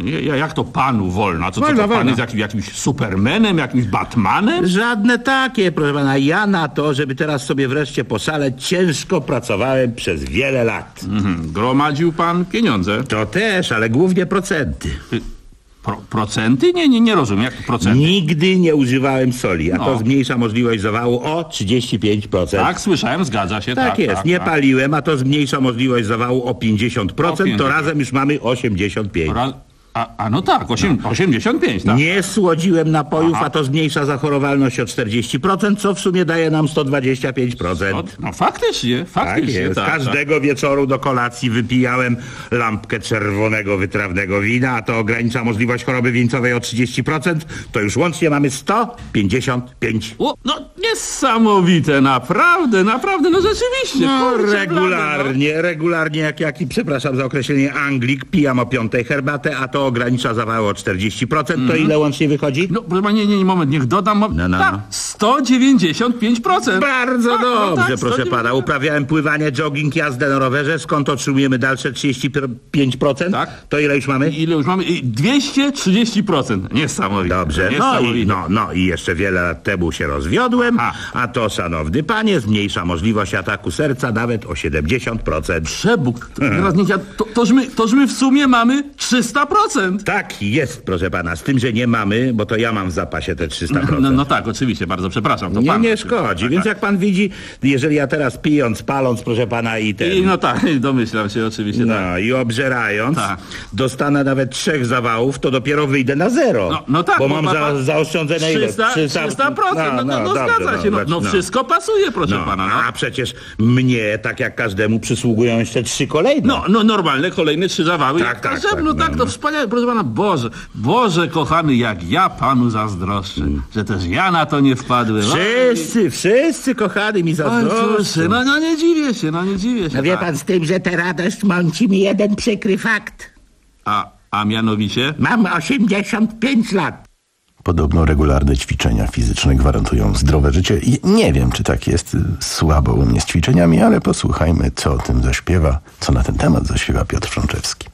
Ja, jak to panu wolno? A co, co Wolno, to pan wolno. jest jakim, jakimś supermanem, jakimś Batmanem? Żadne takie, proszę pana. Ja na to, żeby teraz sobie wreszcie poszaleć, ciężko pracowałem przez wiele lat. Mhm. Gromadził pan pieniądze? To też, ale głównie procenty. Pro, procenty? Nie, nie, nie rozumiem. Jak to procenty? Nigdy nie używałem soli, a No. to zmniejsza możliwość zawału o trzydzieści pięć procent. Tak, słyszałem, zgadza się. Tak, Tak, jest, tak, nie tak. paliłem, a to zmniejsza możliwość zawału o pięćdziesiąt procent, O pięćdziesiąt. to razem już mamy osiemdziesiąt pięć procent. Ra- A, a no tak, osiem, osiemdziesiąt pięć, tak. Nie słodziłem napojów, Aha. a to zmniejsza zachorowalność o czterdzieści procent, co w sumie daje nam sto dwadzieścia pięć procent. No faktycznie, Tak faktycznie. jest. Tak, Każdego wieczoru do kolacji wypijałem lampkę czerwonego wytrawnego wina, a to ogranicza możliwość choroby wieńcowej o trzydzieści procent. To już łącznie mamy sto pięćdziesiąt pięć. O, no niesamowite, naprawdę, naprawdę, no rzeczywiście. No, kurczę, regularnie, blady, regularnie, jak jaki, przepraszam za określenie, Anglik, pijam o piątej herbatę, a to ogranicza zawały o czterdzieści procent. To Mhm. ile łącznie wychodzi? No, proszę pana, nie, nie, nie, moment, niech dodam. Mo- No, no, tak, no. sto dziewięćdziesiąt pięć procent. Bardzo Tak, no dobrze, tak, proszę sto dziewięćdziesiąt pana. Uprawiałem pływanie, jogging, jazdę na rowerze. Skąd otrzymujemy dalsze trzydzieści pięć procent? Tak. To ile już mamy? Ile już mamy? I dwieście trzydzieści procent. Niesamowite. Dobrze, no Niesamowite. i, no, no i jeszcze wiele lat temu się rozwiodłem, A. a to, szanowny panie, zmniejsza możliwość ataku serca nawet o siedemdziesiąt procent. Przebóg. To, teraz nie, to, tożmy, tożmy w sumie mamy trzysta procent. Tak jest, proszę pana, z tym, że nie mamy, bo to ja mam w zapasie te trzysta procent. No, no tak, oczywiście, bardzo przepraszam. To Nie, pan, nie szkodzi, więc jak pan widzi, jeżeli ja teraz pijąc, paląc, proszę pana, i ten... I no tak, domyślam się oczywiście. No tak. i obżerając, Tak. dostanę nawet trzech zawałów, to dopiero wyjdę na zero. No, no tak, bo bo mam ma za, pan zaoszczędzone ile? trzysta, trzysta procent. No, no, no, dobrze, zgadza się. No, no wszystko pasuje, proszę No, pana. No. a przecież mnie, tak jak każdemu, przysługują jeszcze trzy kolejne. No, no normalne, kolejne trzy zawały. Tak, jak tak, każdemu, tak, no no, tak, no. to wspaniale, proszę pana, Boże, Boże kochany, jak ja panu zazdroszczę, Mm. że też ja na to nie wpadłem. Wszyscy, wszyscy kochani mi Oj, zazdroszczą. proszę, no, no nie dziwię się, no nie dziwię się. No wie tak. pan, z tym, że tę radość mam ci mi jeden przykry fakt. A, a mianowicie? Mam osiemdziesiąt pięć lat. Podobno regularne ćwiczenia fizyczne gwarantują zdrowe życie i nie wiem, czy tak jest. Słabo u mnie z ćwiczeniami, ale posłuchajmy, co o tym zaśpiewa, co na ten temat zaśpiewa Piotr Frączewski.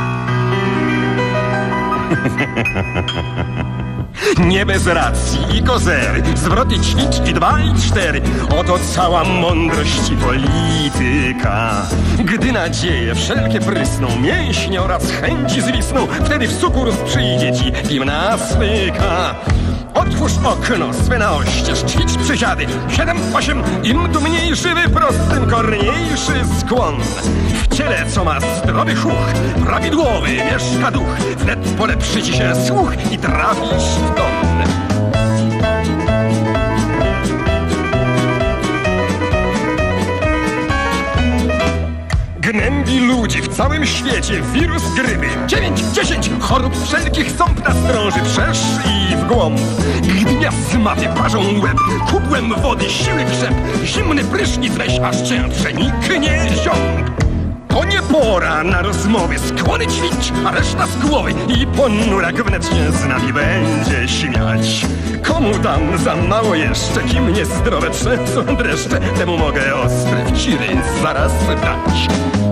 Nie bez racji i kozery, zwroty ćwicz i dwa i cztery. Oto cała mądrość i polityka. Gdy nadzieje wszelkie prysną, mięśnie oraz chęci zwisną, wtedy w sukurs przyjdzie ci gimnastyka. Otwórz okno swe na oścież, ćwicz przysiady. Siedem, osiem, im dumniejszy wyprost, tym korniejszy skłon. W ciele, co ma zdrowy chuch, prawidłowy mieszka duch. Wnet polepszy ci się słuch i trafisz w ton. Gnębi ludzi w całym świecie wirus grypy. Dziewięć, dziesięć chorób wszelkich ząb nastrąży wszerz i w głąb. Gdy miasmaty parzą łeb, kubłem wody siły krzep. Zimny prysznic weź, aż cię przeniknie ziąb. To nie pora na rozmowy, skłony ćwicz, a reszta z głowy. I ponurak wnet się z nami będzie śmiać. Komu dam za mało jeszcze, kim niezdrowe trzęsą dreszcze, temu mogę ostre wciry zaraz dać.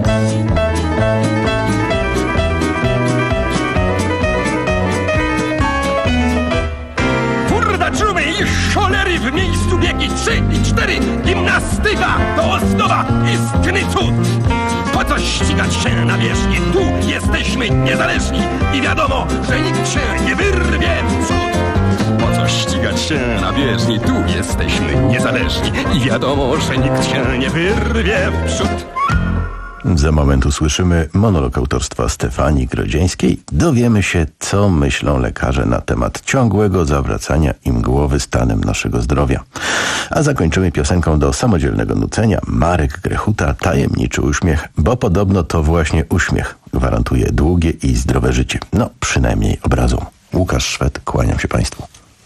Kurda dżumy i cholery w miejscu biegi. Trzy i cztery, gimnastyka to ozdoba, istny cud. Po co ścigać się na wierzchni? Tu jesteśmy niezależni i wiadomo, że nikt się nie wyrwie w przód. Po co ścigać się na bieżni? Tu jesteśmy niezależni i wiadomo, że nikt się nie wyrwie w przód. Za moment usłyszymy monolog autorstwa Stefanii Grodzieńskiej. Dowiemy się, co myślą lekarze na temat ciągłego zawracania im głowy stanem naszego zdrowia. A zakończymy piosenką do samodzielnego nucenia Marek Grechuta, Tajemniczy uśmiech, bo podobno to właśnie uśmiech gwarantuje długie i zdrowe życie. No, przynajmniej obrazą. Łukasz Szwed, kłaniam się Państwu.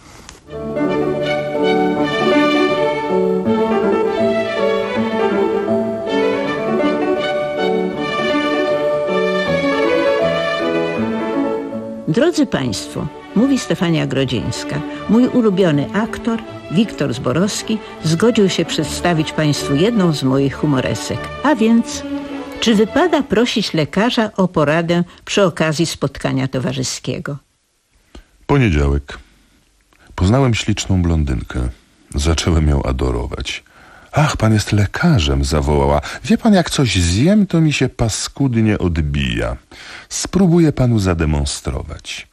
Drodzy Państwo, mówi Stefania Grodzieńska, mój ulubiony aktor, Wiktor Zborowski, zgodził się przedstawić Państwu jedną z moich humoresek, a więc Czy wypada prosić lekarza o poradę przy okazji spotkania towarzyskiego? Poniedziałek. Poznałem śliczną blondynkę. Zacząłem ją adorować. Ach, pan jest lekarzem, zawołała. Wie pan, jak coś zjem, to mi się paskudnie odbija. Spróbuję panu zademonstrować.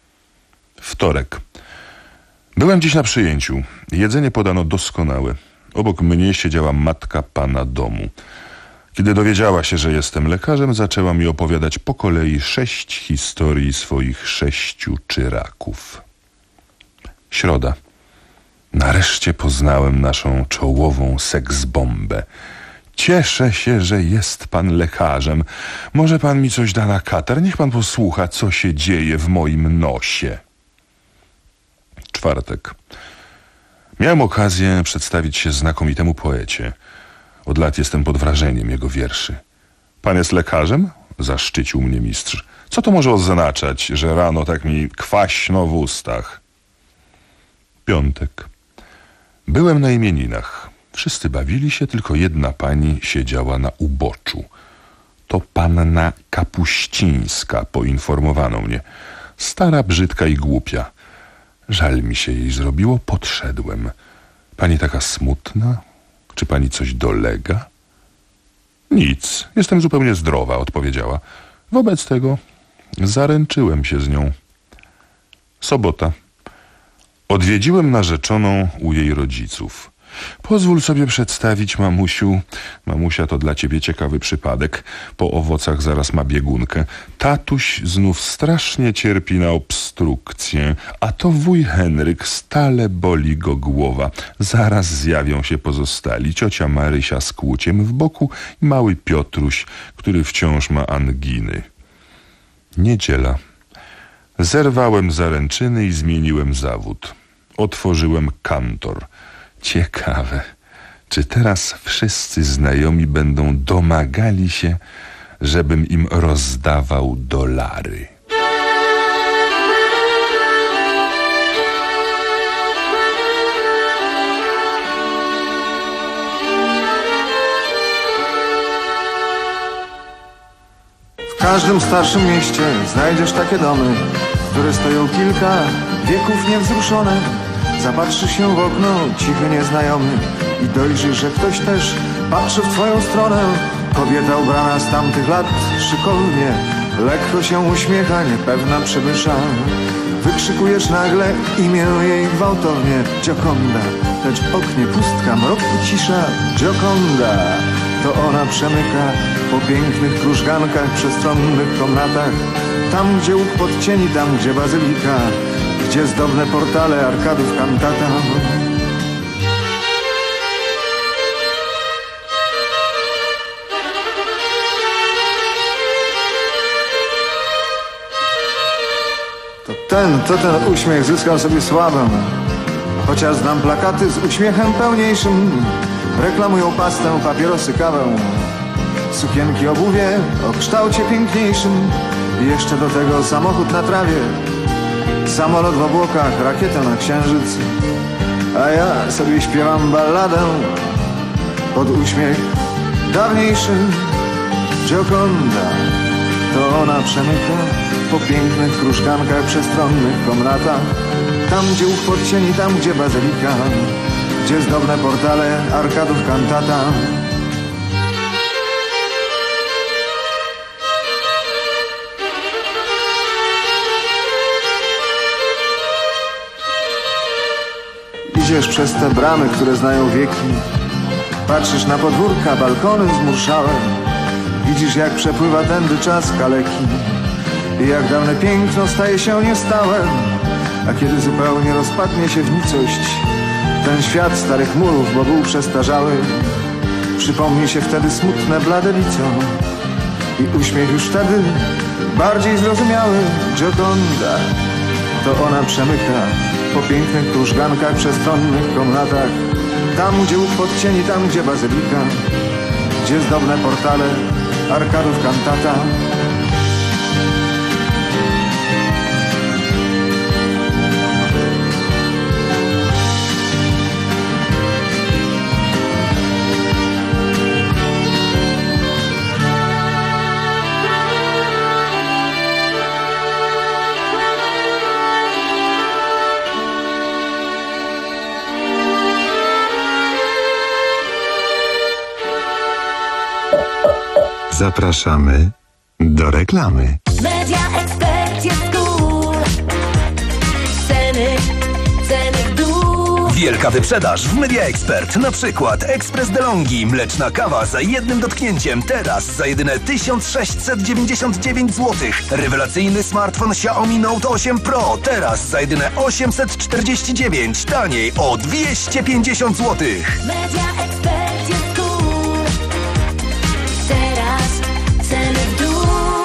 Wtorek. Byłem dziś na przyjęciu. Jedzenie podano doskonałe. Obok mnie siedziała matka pana domu. Kiedy dowiedziała się, że jestem lekarzem, zaczęła mi opowiadać po kolei sześć historii swoich sześciu czyraków. Środa. Nareszcie poznałem naszą czołową seksbombę. Cieszę się, że jest pan lekarzem. Może pan mi coś da na katar? Niech pan posłucha, co się dzieje w moim nosie. Czwartek. Miałem okazję przedstawić się znakomitemu poecie. Od lat jestem pod wrażeniem jego wierszy. Pan jest lekarzem? Zaszczycił mnie mistrz. Co to może oznaczać, że rano tak mi kwaśno w ustach? Piątek. Byłem na imieninach. Wszyscy bawili się, tylko jedna pani siedziała na uboczu. To panna Kapuścińska, poinformowano mnie. Stara, brzydka i głupia. Żal mi się jej zrobiło, podszedłem. Pani taka smutna? Czy pani coś dolega? Nic, jestem zupełnie zdrowa, odpowiedziała. Wobec tego zaręczyłem się z nią. Sobota. Odwiedziłem narzeczoną u jej rodziców. Pozwól sobie przedstawić, mamusiu. Mamusia, to dla ciebie ciekawy przypadek. Po owocach zaraz ma biegunkę. Tatuś znów strasznie cierpi na obstrukcję, a to wuj Henryk, stale boli go głowa. Zaraz zjawią się pozostali. Ciocia Marysia z kłuciem w boku i mały Piotruś, który wciąż ma anginy. Niedziela. Zerwałem zaręczyny i zmieniłem zawód. Otworzyłem kantor. Ciekawe, czy teraz wszyscy znajomi będą domagali się, żebym im rozdawał dolary. W każdym starszym mieście znajdziesz takie domy, które stoją kilka wieków niewzruszone. Zapatrzysz się w okno, cichy nieznajomy, i dojrzysz, że ktoś też patrzy w twoją stronę. Kobieta ubrana z tamtych lat szykownie, lekko się uśmiecha, niepewna przybysza. Wykrzykujesz nagle imię jej gwałtownie, Gioconda, lecz w oknie pustka, mrok i cisza. Gioconda, to ona przemyka po pięknych krużgankach, przestronnych komnatach. Tam, gdzie łuk pod cieni, tam, gdzie bazylika, gdzie zdobne portale arkadów kantata. To ten, to ten uśmiech zyskał sobie sławę. Chociaż znam plakaty z uśmiechem pełniejszym, reklamują pastę, papierosy, kawę, sukienki, obuwie o kształcie piękniejszym. I jeszcze do tego samochód na trawie, samolot w obłokach, rakietę na księżyc. A ja sobie śpiewam balladę pod uśmiech dawniejszy. Gioconda, to ona przemyka po pięknych krużgankach, przestronnych komnatach. Tam, gdzie łuk pod cieni, tam, gdzie bazylika, gdzie zdobne portale arkadów kantata. Idziesz przez te bramy, które znają wieki. Patrzysz na podwórka, balkony zmurszałe. Widzisz, jak przepływa tędy czas kaleki i jak dawne piękno staje się niestałe. A kiedy zupełnie rozpadnie się w nicość ten świat starych murów, bo był przestarzały, przypomni się wtedy smutne, blade lico i uśmiech już wtedy bardziej zrozumiały. Gioconda, to ona przemyka po pięknych krużgankach, przestronnych komnatach. Tam, gdzie łuk pod cieni, tam, gdzie bazylika, gdzie zdobne portale arkadów kantata. zapraszamy do reklamy. Media Expert jest cool. Ceny, ceny w dół. Wielka wyprzedaż w Media Expert. Na przykład ekspres DeLonghi, mleczna kawa za jednym dotknięciem. Teraz za jedyne tysiąc sześćset dziewięćdziesiąt dziewięć złotych. Rewelacyjny smartfon Xiaomi Note osiem Pro. Teraz za jedyne osiemset czterdzieści dziewięć. Taniej o dwieście pięćdziesiąt złotych. Media Expert jest cool. Teraz ceny w dół.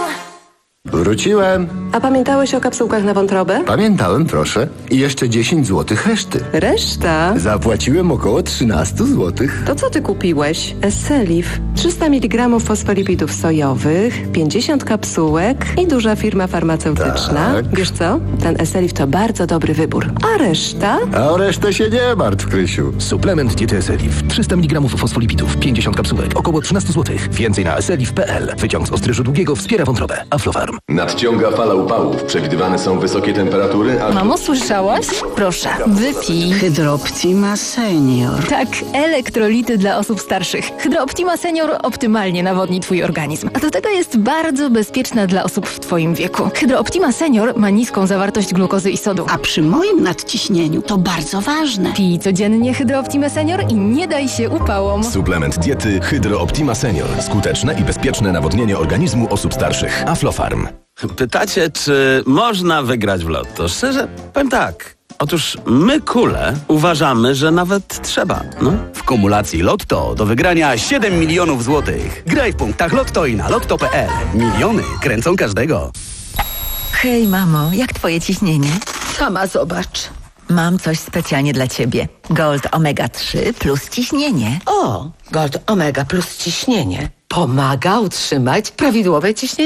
Wróciłem. A pamiętałeś o kapsułkach na wątrobę? Pamiętałem, proszę. I jeszcze dziesięć złotych reszty. Reszta? Zapłaciłem około trzynaście złotych. To co ty kupiłeś? Esselif. trzysta miligramów fosfolipidów sojowych, pięćdziesiąt kapsułek i duża firma farmaceutyczna. Tak. Wiesz co? Ten Esselif to bardzo dobry wybór. A reszta? A o resztę się nie martw, Krysiu. Suplement diety Esselif. trzysta miligramów fosfolipidów, pięćdziesiąt kapsułek, około trzynaście złotych. Więcej na esselif kropka p l. Wyciąg z ostryżu długiego wspiera wątrobę. Aflofarm. Nadciąga fala upałów. Przewidywane są wysokie temperatury, a... Mamo, słyszałaś? Proszę, wypij. Hydrooptima Senior. Tak, elektrolity dla osób starszych. Hydrooptima Senior optymalnie nawodni twój organizm. A do tego jest bardzo bezpieczna dla osób w twoim wieku. Hydrooptima Senior ma niską zawartość glukozy i sodu. A przy moim nadciśnieniu to bardzo ważne. Pij codziennie Hydrooptima Senior i nie daj się upałom. Suplement diety Hydrooptima Senior. Skuteczne i bezpieczne nawodnienie organizmu osób starszych. Aflofarm. Pytacie, czy można wygrać w lotto? Szczerze, powiem tak. Otóż my, kule, uważamy, że nawet trzeba. No. W kumulacji Lotto do wygrania siedem milionów złotych. Graj w punktach Lotto i na lotto kropka p l. Miliony kręcą każdego. Hej, mamo, jak twoje ciśnienie? Sama zobacz. Mam coś specjalnie dla ciebie. Gold Omega trzy plus ciśnienie. O, Gold Omega plus ciśnienie pomaga utrzymać prawidłowe ciśnienie.